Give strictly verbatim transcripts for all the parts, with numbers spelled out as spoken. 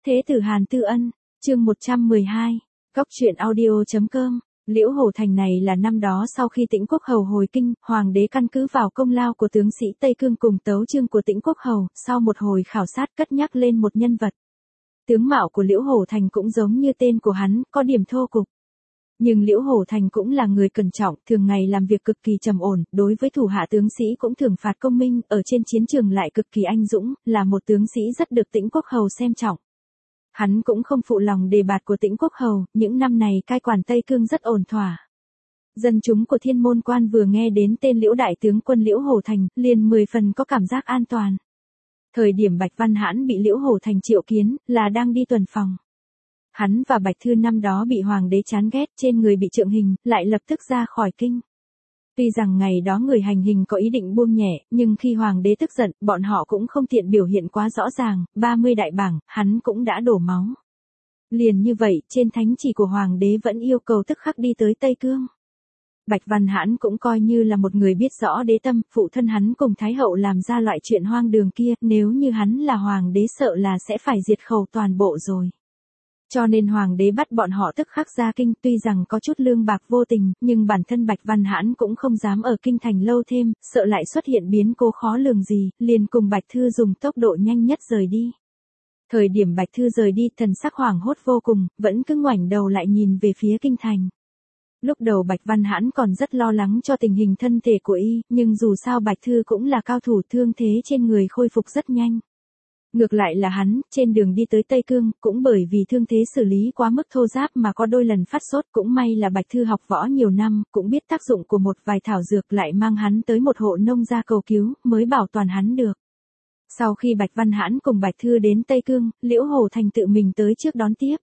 Thế tử Hàn Tư Ân, chương một trăm mười hai, Góc truyện audio.com. Liễu Hổ Thành này là năm đó sau khi Tĩnh Quốc Hầu hồi kinh, hoàng đế căn cứ vào công lao của tướng sĩ Tây Cương cùng tấu chương của Tĩnh Quốc Hầu, sau một hồi khảo sát cất nhắc lên một nhân vật. Tướng mạo của Liễu Hổ Thành cũng giống như tên của hắn, có điểm thô cục. Nhưng Liễu Hổ Thành cũng là người cẩn trọng, thường ngày làm việc cực kỳ trầm ổn, đối với thủ hạ tướng sĩ cũng thường phạt công minh, ở trên chiến trường lại cực kỳ anh dũng, là một tướng sĩ rất được Tĩnh Quốc Hầu xem trọng. Hắn cũng không phụ lòng đề bạt của Tĩnh Quốc Hầu, những năm này cai quản Tây Cương rất ổn thỏa. Dân chúng của Thiên Môn Quan vừa nghe đến tên Liễu đại tướng quân Liễu Hổ Thành, liền mười phần có cảm giác an toàn. Thời điểm Bạch Văn Hãn bị Liễu Hổ Thành triệu kiến, là đang đi tuần phòng. Hắn và Bạch Thư năm đó bị hoàng đế chán ghét, trên người bị trượng hình, lại lập tức ra khỏi kinh. Tuy rằng ngày đó người hành hình có ý định buông nhẹ, nhưng khi hoàng đế tức giận, bọn họ cũng không tiện biểu hiện quá rõ ràng, ba mươi đại bảng, hắn cũng đã đổ máu. Liền như vậy, trên thánh chỉ của hoàng đế vẫn yêu cầu tức khắc đi tới Tây Cương. Bạch Văn Hãn cũng coi như là một người biết rõ đế tâm, phụ thân hắn cùng Thái hậu làm ra loại chuyện hoang đường kia, nếu như hắn là hoàng đế sợ là sẽ phải diệt khẩu toàn bộ rồi. Cho nên hoàng đế bắt bọn họ tức khắc ra kinh, tuy rằng có chút lương bạc vô tình, nhưng bản thân Bạch Văn Hãn cũng không dám ở kinh thành lâu thêm, sợ lại xuất hiện biến cố khó lường gì, liền cùng Bạch Thư dùng tốc độ nhanh nhất rời đi. Thời điểm Bạch Thư rời đi, thần sắc hoảng hốt vô cùng, vẫn cứ ngoảnh đầu lại nhìn về phía kinh thành. Lúc đầu Bạch Văn Hãn còn rất lo lắng cho tình hình thân thể của y, nhưng dù sao Bạch Thư cũng là cao thủ, thương thế trên người khôi phục rất nhanh. Ngược lại là hắn, trên đường đi tới Tây Cương, cũng bởi vì thương thế xử lý quá mức thô ráp mà có đôi lần phát sốt, cũng may là Bạch Thư học võ nhiều năm, cũng biết tác dụng của một vài thảo dược, lại mang hắn tới một hộ nông gia cầu cứu, mới bảo toàn hắn được. Sau khi Bạch Văn Hãn cùng Bạch Thư đến Tây Cương, Liễu Hổ Thành tự mình tới trước đón tiếp.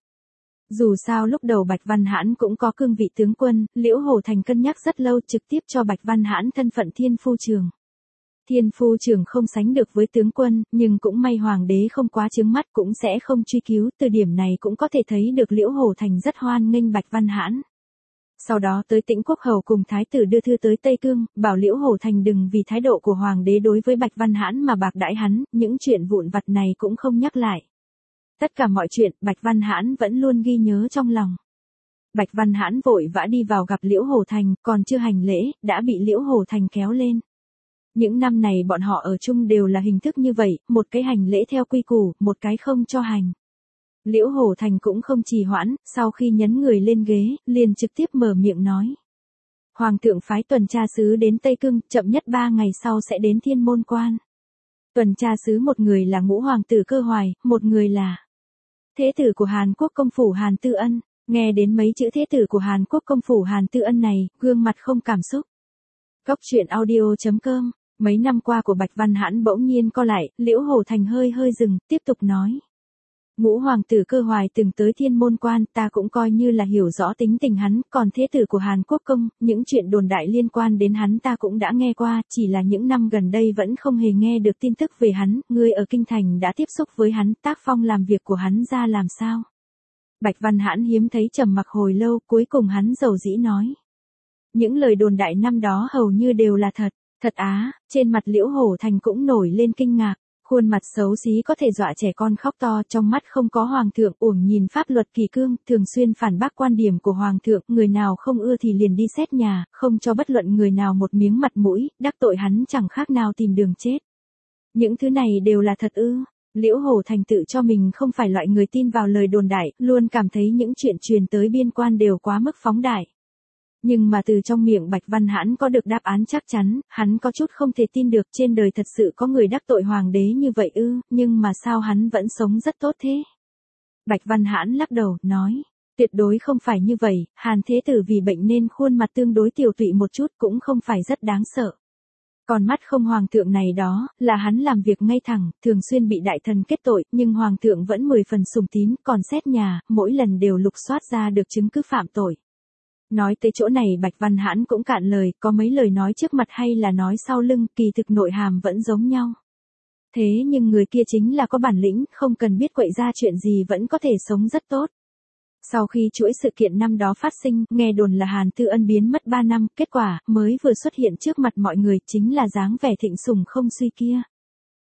Dù sao lúc đầu Bạch Văn Hãn cũng có cương vị tướng quân, Liễu Hổ Thành cân nhắc rất lâu, trực tiếp cho Bạch Văn Hãn thân phận thiên phu trưởng. Thiên phu trưởng không sánh được với tướng quân, nhưng cũng may hoàng đế không quá chướng mắt, cũng sẽ không truy cứu, từ điểm này cũng có thể thấy được Liễu Hổ Thành rất hoan nghênh Bạch Văn Hãn. Sau đó tới Tĩnh Quốc Hầu cùng Thái tử đưa thư tới Tây Cương, bảo Liễu Hổ Thành đừng vì thái độ của hoàng đế đối với Bạch Văn Hãn mà bạc đãi hắn, những chuyện vụn vặt này cũng không nhắc lại. Tất cả mọi chuyện, Bạch Văn Hãn vẫn luôn ghi nhớ trong lòng. Bạch Văn Hãn vội vã đi vào gặp Liễu Hổ Thành, còn chưa hành lễ, đã bị Liễu Hổ Thành kéo lên. Những năm này bọn họ ở chung đều là hình thức như vậy, một cái hành lễ theo quy củ, một cái không cho hành. Liễu Hổ Thành cũng không trì hoãn, sau khi nhấn người lên ghế, liền trực tiếp mở miệng nói. Hoàng thượng phái tuần tra sứ đến Tây Cương, chậm nhất ba ngày sau sẽ đến Thiên Môn Quan. Tuần tra sứ một người là Ngũ Hoàng tử Cơ Hoài, một người là Thế tử của Hàn Quốc công phủ Hàn Tư Ân. Nghe đến mấy chữ thế tử của Hàn Quốc công phủ Hàn Tư Ân này, gương mặt không cảm xúc. Góc truyện audio.com. Mấy năm qua của Bạch Văn Hãn bỗng nhiên co lại, Liễu Hổ Thành hơi hơi dừng, tiếp tục nói. Ngũ Hoàng tử Cơ Hoài từng tới Thiên Môn Quan, ta cũng coi như là hiểu rõ tính tình hắn, còn thế tử của Hàn Quốc công, những chuyện đồn đại liên quan đến hắn ta cũng đã nghe qua, chỉ là những năm gần đây vẫn không hề nghe được tin tức về hắn, ngươi ở Kinh Thành đã tiếp xúc với hắn, tác phong làm việc của hắn ra làm sao? Bạch Văn Hãn hiếm thấy trầm mặc hồi lâu, cuối cùng hắn dầu dĩ nói. Những lời đồn đại năm đó hầu như đều là thật. Thật á, trên mặt Liễu Hổ Thành cũng nổi lên kinh ngạc, khuôn mặt xấu xí có thể dọa trẻ con khóc to, trong mắt không có hoàng thượng, uổng nhìn pháp luật kỳ cương, thường xuyên phản bác quan điểm của hoàng thượng, người nào không ưa thì liền đi xét nhà, không cho bất luận người nào một miếng mặt mũi, đắc tội hắn chẳng khác nào tìm đường chết. Những thứ này đều là thật ư? Liễu Hổ Thành tự cho mình không phải loại người tin vào lời đồn đại, luôn cảm thấy những chuyện truyền tới biên quan đều quá mức phóng đại. Nhưng mà từ trong miệng Bạch Văn Hãn có được đáp án chắc chắn, hắn có chút không thể tin được, trên đời thật sự có người đắc tội hoàng đế như vậy ư, nhưng mà sao hắn vẫn sống rất tốt thế? Bạch Văn Hãn lắc đầu, nói, tuyệt đối không phải như vậy, Hàn Thế Tử vì bệnh nên khuôn mặt tương đối tiều tụy một chút, cũng không phải rất đáng sợ. Còn mắt không hoàng thượng này đó, là hắn làm việc ngay thẳng, thường xuyên bị đại thần kết tội, nhưng hoàng thượng vẫn mười phần sùng tín, còn xét nhà, mỗi lần đều lục soát ra được chứng cứ phạm tội. Nói tới chỗ này Bạch Văn Hãn cũng cạn lời, có mấy lời nói trước mặt hay là nói sau lưng, kỳ thực nội hàm vẫn giống nhau. Thế nhưng người kia chính là có bản lĩnh, không cần biết quậy ra chuyện gì vẫn có thể sống rất tốt. Sau khi chuỗi sự kiện năm đó phát sinh, nghe đồn là Hàn Tư Ân biến mất ba năm, kết quả, mới vừa xuất hiện trước mặt mọi người chính là dáng vẻ thịnh sủng không suy kia.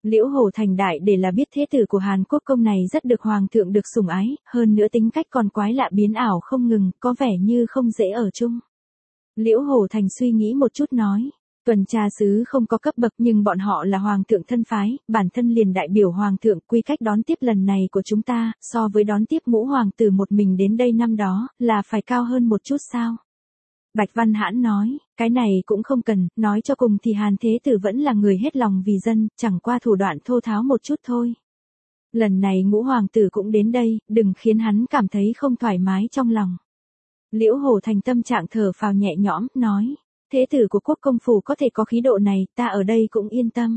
Liễu Hổ Thành đại để là biết thế tử của Hàn Quốc công này rất được hoàng thượng được sủng ái, hơn nữa tính cách còn quái lạ biến ảo không ngừng, có vẻ như không dễ ở chung. Liễu Hổ Thành suy nghĩ một chút nói, tuần tra sứ không có cấp bậc nhưng bọn họ là hoàng thượng thân phái, bản thân liền đại biểu hoàng thượng, quy cách đón tiếp lần này của chúng ta, so với đón tiếp ngũ hoàng tử một mình đến đây năm đó, là phải cao hơn một chút sao? Bạch Văn Hãn nói, cái này cũng không cần, nói cho cùng thì Hàn Thế Tử vẫn là người hết lòng vì dân, chẳng qua thủ đoạn thô tháo một chút thôi. Lần này ngũ hoàng tử cũng đến đây, đừng khiến hắn cảm thấy không thoải mái trong lòng. Liễu Hổ Thành tâm trạng thở phào nhẹ nhõm, nói, Thế tử của quốc công phủ có thể có khí độ này, ta ở đây cũng yên tâm.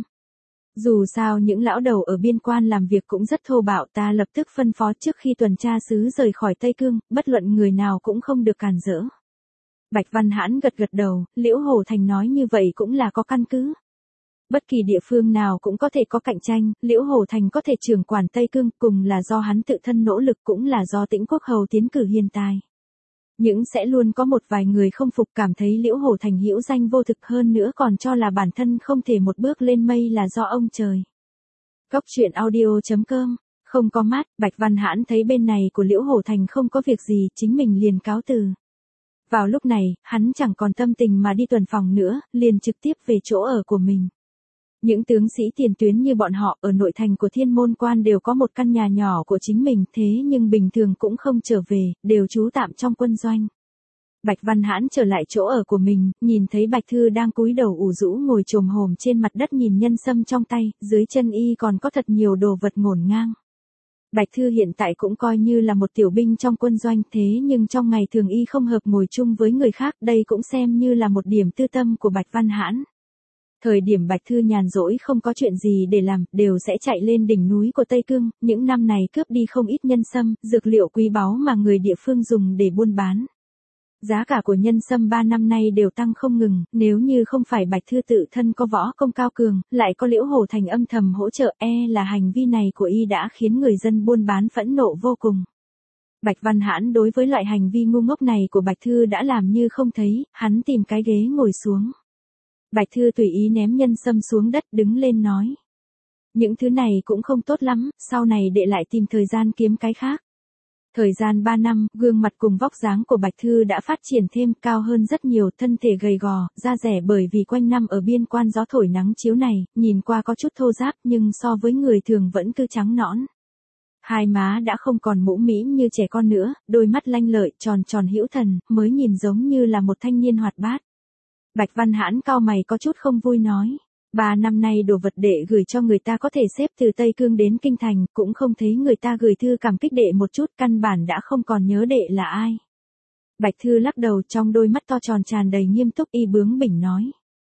Dù sao những lão đầu ở biên quan làm việc cũng rất thô bạo, ta lập tức phân phó trước khi tuần tra sứ rời khỏi Tây Cương, bất luận người nào cũng không được cản rỡ. Bạch Văn Hãn gật gật đầu, Liễu Hổ Thành nói như vậy cũng là có căn cứ. Bất kỳ địa phương nào cũng có thể có cạnh tranh, Liễu Hổ Thành có thể trưởng quản Tây Cương, cùng là do hắn tự thân nỗ lực cũng là do Tĩnh Quốc Hầu tiến cử hiền tài. Nhưng sẽ luôn có một vài người không phục, cảm thấy Liễu Hổ Thành hữu danh vô thực, hơn nữa còn cho là bản thân không thể một bước lên mây là do ông trời. Góc truyện audio chấm com, không có mát, Bạch Văn Hãn thấy bên này của Liễu Hổ Thành không có việc gì, chính mình liền cáo từ. Vào lúc này, hắn chẳng còn tâm tình mà đi tuần phòng nữa, liền trực tiếp về chỗ ở của mình. Những tướng sĩ tiền tuyến như bọn họ ở nội thành của Thiên Môn Quan đều có một căn nhà nhỏ của chính mình, thế nhưng bình thường cũng không trở về, đều trú tạm trong quân doanh. Bạch Văn Hãn trở lại chỗ ở của mình, nhìn thấy Bạch Thư đang cúi đầu ủ rũ ngồi chồm hổm trên mặt đất nhìn nhân sâm trong tay, dưới chân y còn có thật nhiều đồ vật ngổn ngang. Bạch Thư hiện tại cũng coi như là một tiểu binh trong quân doanh, thế nhưng trong ngày thường y không hợp ngồi chung với người khác, đây cũng xem như là một điểm tư tâm của Bạch Văn Hãn. Thời điểm Bạch Thư nhàn rỗi không có chuyện gì để làm, đều sẽ chạy lên đỉnh núi của Tây Cương, những năm này cướp đi không ít nhân sâm, dược liệu quý báu mà người địa phương dùng để buôn bán. Giá cả của nhân sâm ba năm nay đều tăng không ngừng, nếu như không phải Bạch Thư tự thân có võ công cao cường, lại có Liễu Hổ Thành âm thầm hỗ trợ, e là hành vi này của y đã khiến người dân buôn bán phẫn nộ vô cùng. Bạch Văn Hãn đối với loại hành vi ngu ngốc này của Bạch Thư đã làm như không thấy, hắn tìm cái ghế ngồi xuống. Bạch Thư tùy ý ném nhân sâm xuống đất, đứng lên nói. Những thứ này cũng không tốt lắm, sau này đệ lại tìm thời gian kiếm cái khác. Thời gian ba năm, gương mặt cùng vóc dáng của Bạch Thư đã phát triển thêm, cao hơn rất nhiều, thân thể gầy gò, da rẻ bởi vì quanh năm ở biên quan gió thổi nắng chiếu này, nhìn qua có chút thô ráp nhưng so với người thường vẫn cứ trắng nõn. Hai má đã không còn mũ mĩm như trẻ con nữa, đôi mắt lanh lợi, tròn tròn hữu thần, mới nhìn giống như là một thanh niên hoạt bát. Bạch Văn Hãn cau mày có chút không vui nói. Ba năm nay đồ vật đệ gửi cho người ta có thể xếp từ Tây Cương đến Kinh Thành, cũng không thấy người ta gửi thư cảm kích đệ một chút, căn bản đã không còn nhớ đệ là ai. Bạch Thư lắc đầu, trong đôi mắt to tròn tràn đầy nghiêm túc, y bướng bỉnh nói.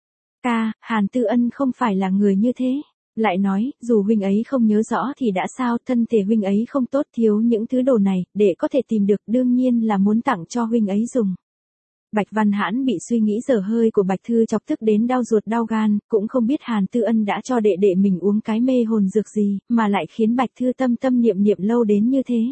Ca, Hàn Tư Ân không phải là người như thế. Lại nói, dù huynh ấy không nhớ rõ thì đã sao, thân thể huynh ấy không tốt, thiếu những thứ đồ này, đệ có thể tìm được, đương nhiên là muốn tặng cho huynh ấy dùng. Bạch Văn Hãn bị suy nghĩ dở hơi của Bạch Thư chọc tức đến đau ruột đau gan, cũng không biết Hàn Tư Ân đã cho đệ đệ mình uống cái mê hồn dược gì, mà lại khiến Bạch Thư tâm tâm niệm niệm lâu đến như thế.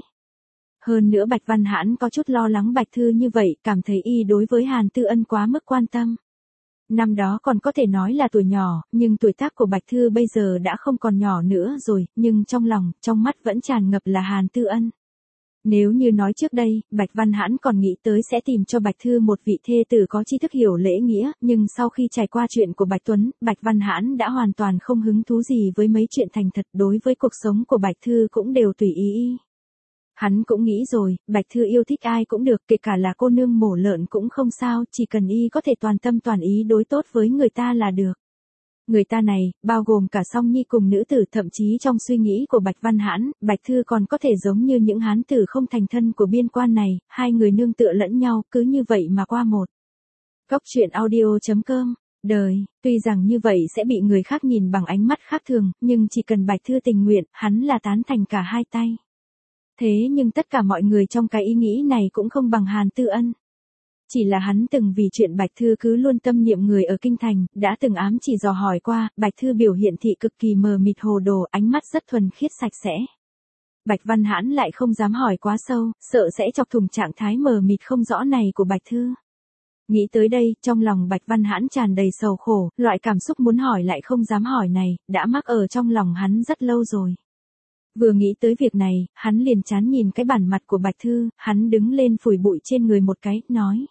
Hơn nữa Bạch Văn Hãn có chút lo lắng Bạch Thư như vậy, cảm thấy y đối với Hàn Tư Ân quá mức quan tâm. Năm đó còn có thể nói là tuổi nhỏ, nhưng tuổi tác của Bạch Thư bây giờ đã không còn nhỏ nữa rồi, nhưng trong lòng, trong mắt vẫn tràn ngập là Hàn Tư Ân. Nếu như nói trước đây, Bạch Văn Hãn còn nghĩ tới sẽ tìm cho Bạch Thư một vị thê tử có tri thức hiểu lễ nghĩa, nhưng sau khi trải qua chuyện của Bạch Tuấn, Bạch Văn Hãn đã hoàn toàn không hứng thú gì với mấy chuyện thành thật, đối với cuộc sống của Bạch Thư cũng đều tùy ý. Hắn cũng nghĩ rồi, Bạch Thư yêu thích ai cũng được, kể cả là cô nương mổ lợn cũng không sao, chỉ cần y có thể toàn tâm toàn ý đối tốt với người ta là được. Người ta này, bao gồm cả Song Nhi cùng nữ tử, thậm chí trong suy nghĩ của Bạch Văn Hãn, Bạch Thư còn có thể giống như những hán tử không thành thân của biên quan này, hai người nương tựa lẫn nhau, cứ như vậy mà qua một. Góc truyện audio chấm com, đời, tuy rằng như vậy sẽ bị người khác nhìn bằng ánh mắt khác thường, nhưng chỉ cần Bạch Thư tình nguyện, hắn là tán thành cả hai tay. Thế nhưng tất cả mọi người trong cái ý nghĩ này cũng không bằng Hàn Tư Ân. Chỉ là hắn từng vì chuyện Bạch Thư cứ luôn tâm niệm người ở Kinh Thành, đã từng ám chỉ dò hỏi qua, Bạch Thư biểu hiện thị cực kỳ mờ mịt hồ đồ, ánh mắt rất thuần khiết sạch sẽ. Bạch Văn Hãn lại không dám hỏi quá sâu, sợ sẽ chọc thủng trạng thái mờ mịt không rõ này của Bạch Thư. Nghĩ tới đây, trong lòng Bạch Văn Hãn tràn đầy sầu khổ, loại cảm xúc muốn hỏi lại không dám hỏi này, đã mắc ở trong lòng hắn rất lâu rồi. Vừa nghĩ tới việc này, hắn liền chán nhìn cái bản mặt của Bạch Thư, hắn đứng lên phủi bụi trên người một cái, nói.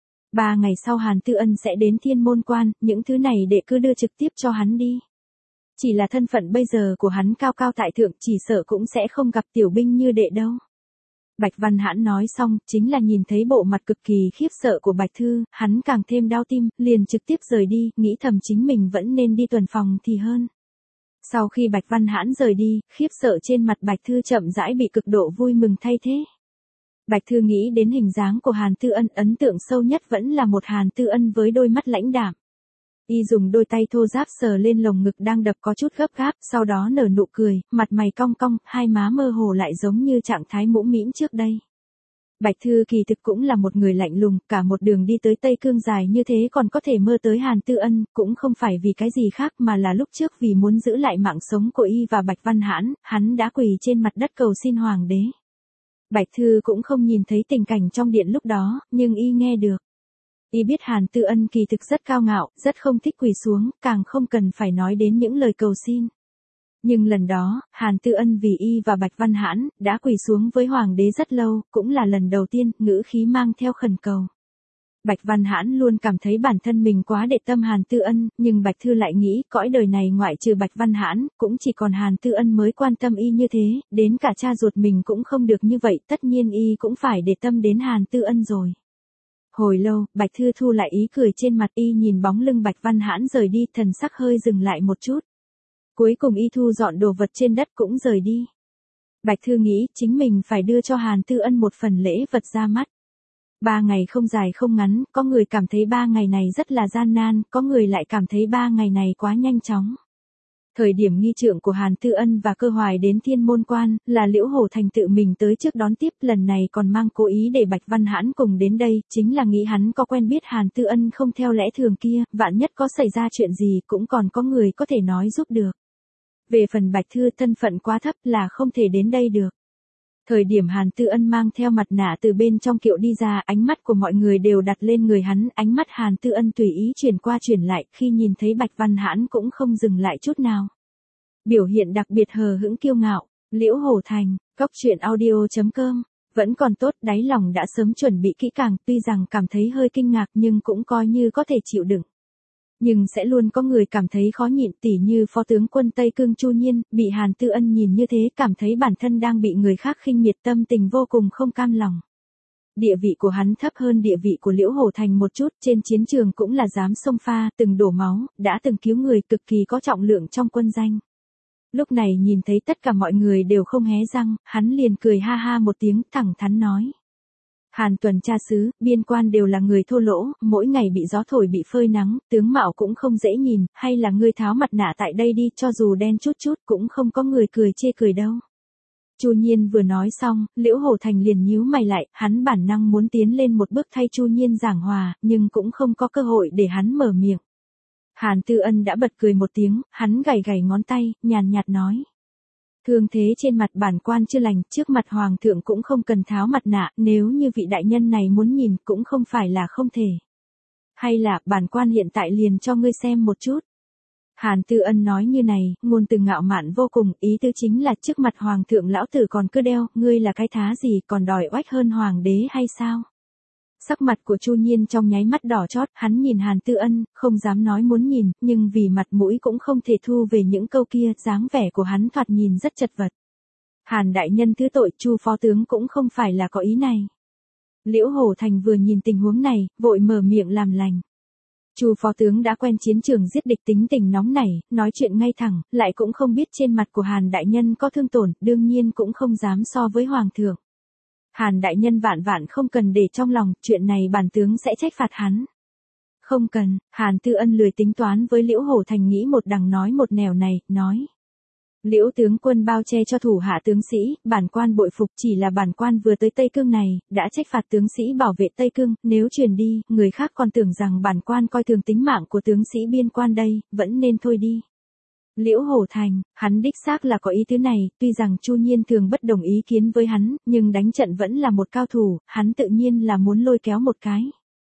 Ba ngày sau Hàn Tư Ân sẽ đến Thiên Môn Quan, những thứ này đệ cứ đưa trực tiếp cho hắn đi. Chỉ là thân phận bây giờ của hắn cao cao tại thượng, chỉ sợ cũng sẽ không gặp tiểu binh như đệ đâu. Bạch Văn Hãn nói xong, chính là nhìn thấy bộ mặt cực kỳ khiếp sợ của Bạch Thư, hắn càng thêm đau tim, liền trực tiếp rời đi, nghĩ thầm chính mình vẫn nên đi tuần phòng thì hơn. Sau khi Bạch Văn Hãn rời đi, khiếp sợ trên mặt Bạch Thư chậm rãi bị cực độ vui mừng thay thế. Bạch Thư nghĩ đến hình dáng của Hàn Tư Ân, ấn tượng sâu nhất vẫn là một Hàn Tư Ân với đôi mắt lãnh đạm. Y dùng đôi tay thô ráp sờ lên lồng ngực đang đập có chút gấp gáp, sau đó nở nụ cười, mặt mày cong cong, hai má mơ hồ lại giống như trạng thái mũm mĩm trước đây. Bạch Thư kỳ thực cũng là một người lạnh lùng, cả một đường đi tới Tây Cương dài như thế còn có thể mơ tới Hàn Tư Ân, cũng không phải vì cái gì khác mà là lúc trước vì muốn giữ lại mạng sống của Y và Bạch Văn Hãn, hắn đã quỳ trên mặt đất cầu xin Hoàng đế. Bạch Thư cũng không nhìn thấy tình cảnh trong điện lúc đó, nhưng Y nghe được. Y biết Hàn Tư Ân kỳ thực rất cao ngạo, rất không thích quỳ xuống, càng không cần phải nói đến những lời cầu xin. Nhưng lần đó, Hàn Tư Ân vì Y và Bạch Văn Hãn, đã quỳ xuống với Hoàng đế rất lâu, cũng là lần đầu tiên, ngữ khí mang theo khẩn cầu. Bạch Văn Hãn luôn cảm thấy bản thân mình quá để tâm Hàn Tư Ân, nhưng Bạch Thư lại nghĩ, cõi đời này ngoại trừ Bạch Văn Hãn, cũng chỉ còn Hàn Tư Ân mới quan tâm Y như thế, đến cả cha ruột mình cũng không được như vậy, tất nhiên Y cũng phải để tâm đến Hàn Tư Ân rồi. Hồi lâu, Bạch Thư thu lại ý cười trên mặt, Y nhìn bóng lưng Bạch Văn Hãn rời đi, thần sắc hơi dừng lại một chút. Cuối cùng Y thu dọn đồ vật trên đất cũng rời đi. Bạch Thư nghĩ chính mình phải đưa cho Hàn Tư Ân một phần lễ vật ra mắt. Ba ngày không dài không ngắn, có người cảm thấy ba ngày này rất là gian nan, có người lại cảm thấy ba ngày này quá nhanh chóng. Thời điểm nghi trượng của Hàn Tư Ân và Cơ Hoài đến Thiên Môn Quan, là Liễu Hổ Thành tự mình tới trước đón tiếp, lần này còn mang cố ý để Bạch Văn Hãn cùng đến đây, chính là nghĩ hắn có quen biết Hàn Tư Ân không theo lẽ thường kia, vạn nhất có xảy ra chuyện gì cũng còn có người có thể nói giúp được. Về phần Bạch Thư, thân phận quá thấp là không thể đến đây được. Thời điểm Hàn Tư Ân mang theo mặt nạ từ bên trong kiệu đi ra, ánh mắt của mọi người đều đặt lên người hắn, ánh mắt Hàn Tư Ân tùy ý chuyển qua chuyển lại, khi nhìn thấy Bạch Văn Hãn cũng không dừng lại chút nào. Biểu hiện đặc biệt hờ hững kiêu ngạo. Liễu Hổ Thành, cốc truyện audio chấm com, vẫn còn tốt, đáy lòng đã sớm chuẩn bị kỹ càng, tuy rằng cảm thấy hơi kinh ngạc nhưng cũng coi như có thể chịu đựng. Nhưng sẽ luôn có người cảm thấy khó nhịn, tỉ như Phó tướng quân Tây Cương Chu Nhiên, bị Hàn Tư Ân nhìn như thế cảm thấy bản thân đang bị người khác khinh miệt, tâm tình vô cùng không cam lòng. Địa vị của hắn thấp hơn địa vị của Liễu Hổ Thành một chút, trên chiến trường cũng là dám xông pha, từng đổ máu, đã từng cứu người, cực kỳ có trọng lượng trong quân danh. Lúc này nhìn thấy tất cả mọi người đều không hé răng, hắn liền cười ha ha một tiếng, thẳng thắn nói. Hàn tuần tra sứ, biên quan đều là người thô lỗ, mỗi ngày bị gió thổi bị phơi nắng, tướng mạo cũng không dễ nhìn, hay là ngươi tháo mặt nạ tại đây đi, cho dù đen chút chút cũng không có người cười chê cười đâu. Chu Nhiên vừa nói xong, Liễu Hổ Thành liền nhíu mày lại, hắn bản năng muốn tiến lên một bước thay Chu Nhiên giảng hòa, nhưng cũng không có cơ hội để hắn mở miệng. Hàn Tư Ân đã bật cười một tiếng, hắn gảy gảy ngón tay, nhàn nhạt nói. Thương thế trên mặt bản quan chưa lành, trước mặt hoàng thượng cũng không cần tháo mặt nạ, nếu như vị đại nhân này muốn nhìn cũng không phải là không thể. Hay là, bản quan hiện tại liền cho ngươi xem một chút. Hàn Tư Ân nói như này, ngôn từ ngạo mạn vô cùng, ý tư chính là trước mặt hoàng thượng lão tử còn cứ đeo, ngươi là cái thá gì còn đòi oách hơn hoàng đế hay sao? Sắc mặt của Chu Nhiên trong nháy mắt đỏ chót, hắn nhìn Hàn Tư Ân, không dám nói muốn nhìn, nhưng vì mặt mũi cũng không thể thu về những câu kia, dáng vẻ của hắn thoạt nhìn rất chật vật. Hàn đại nhân thứ tội, Chu phó tướng cũng không phải là có ý này. Liễu Hổ Thành vừa nhìn tình huống này, vội mở miệng làm lành. Chu phó tướng đã quen chiến trường giết địch, tính tình nóng nảy, nói chuyện ngay thẳng, lại cũng không biết trên mặt của Hàn đại nhân có thương tổn, đương nhiên cũng không dám so với hoàng thượng. Hàn đại nhân vạn vạn không cần để trong lòng, chuyện này bản tướng sẽ trách phạt hắn. Không cần, Hàn Tư Ân lười tính toán với Liễu Hổ Thành, nghĩ một đằng nói một nẻo này, nói. Liễu tướng quân bao che cho thủ hạ tướng sĩ, bản quan bội phục, chỉ là bản quan vừa tới Tây Cương này, đã trách phạt tướng sĩ bảo vệ Tây Cương, nếu truyền đi, người khác còn tưởng rằng bản quan coi thường tính mạng của tướng sĩ biên quan đây, vẫn nên thôi đi. Liễu Hổ Thành, hắn đích xác là có ý tứ này, tuy rằng Chu Nhiên thường bất đồng ý kiến với hắn, nhưng đánh trận vẫn là một cao thủ, hắn tự nhiên là muốn lôi kéo một cái.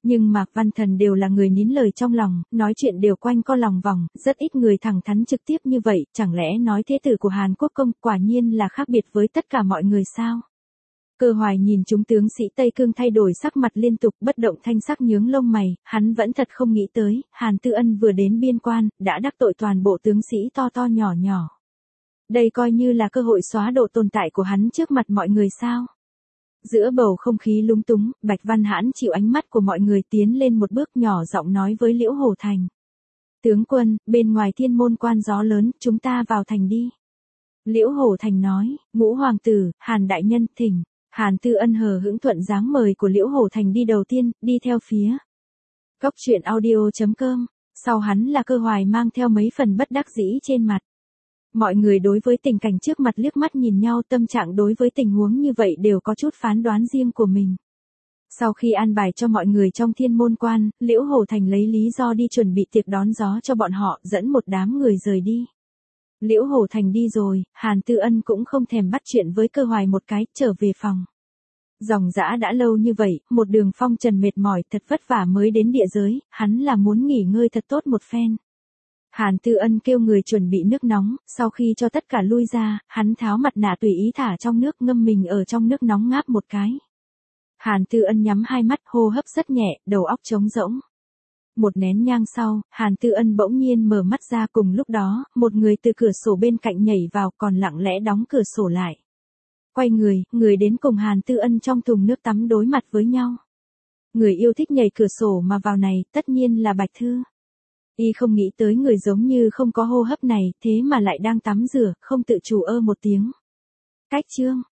Nhưng Mạc Văn Thần đều là người nín lời trong lòng, nói chuyện đều quanh co lòng vòng, rất ít người thẳng thắn trực tiếp như vậy, chẳng lẽ nói thế tử của Hàn Quốc công quả nhiên là khác biệt với tất cả mọi người sao? Cơ Hoài nhìn chúng tướng sĩ Tây Cương thay đổi sắc mặt liên tục, bất động thanh sắc nhướng lông mày, hắn vẫn thật không nghĩ tới, Hàn Tư Ân vừa đến biên quan, đã đắc tội toàn bộ tướng sĩ to to nhỏ nhỏ. Đây coi như là cơ hội xóa độ tồn tại của hắn trước mặt mọi người sao? Giữa bầu không khí lúng túng, Bạch Văn Hãn chịu ánh mắt của mọi người tiến lên một bước nhỏ giọng nói với Liễu Hổ Thành. Tướng quân, bên ngoài thiên môn quan gió lớn, chúng ta vào thành đi. Liễu Hổ Thành nói, Ngũ Hoàng tử, Hàn đại nhân, thỉnh. Hàn Tư Ân hờ hững thuận dáng mời của Liễu Hổ Thành đi đầu tiên, đi theo phía. Cốc truyện audio chấm com, sau hắn là Cơ Hoài mang theo mấy phần bất đắc dĩ trên mặt. Mọi người đối với tình cảnh trước mặt liếc mắt nhìn nhau, tâm trạng đối với tình huống như vậy đều có chút phán đoán riêng của mình. Sau khi an bài cho mọi người trong thiên môn quan, Liễu Hổ Thành lấy lý do đi chuẩn bị tiệc đón gió cho bọn họ, dẫn một đám người rời đi. Liễu Hổ Thành đi rồi, Hàn Tư Ân cũng không thèm bắt chuyện với Cơ Hoài một cái, trở về phòng. Dòng dã đã lâu như vậy, một đường phong trần mệt mỏi thật vất vả mới đến địa giới, hắn là muốn nghỉ ngơi thật tốt một phen. Hàn Tư Ân kêu người chuẩn bị nước nóng, sau khi cho tất cả lui ra, hắn tháo mặt nạ tùy ý thả trong nước, ngâm mình ở trong nước nóng ngáp một cái. Hàn Tư Ân nhắm hai mắt, hô hấp rất nhẹ, đầu óc trống rỗng. Một nén nhang sau, Hàn Tư Ân bỗng nhiên mở mắt ra, cùng lúc đó, một người từ cửa sổ bên cạnh nhảy vào, còn lặng lẽ đóng cửa sổ lại. Quay người, người đến cùng Hàn Tư Ân trong thùng nước tắm đối mặt với nhau. Người yêu thích nhảy cửa sổ mà vào này, tất nhiên là Bạch Thư. Y không nghĩ tới người giống như không có hô hấp này, thế mà lại đang tắm rửa, không tự chủ ơ một tiếng. Cách chương.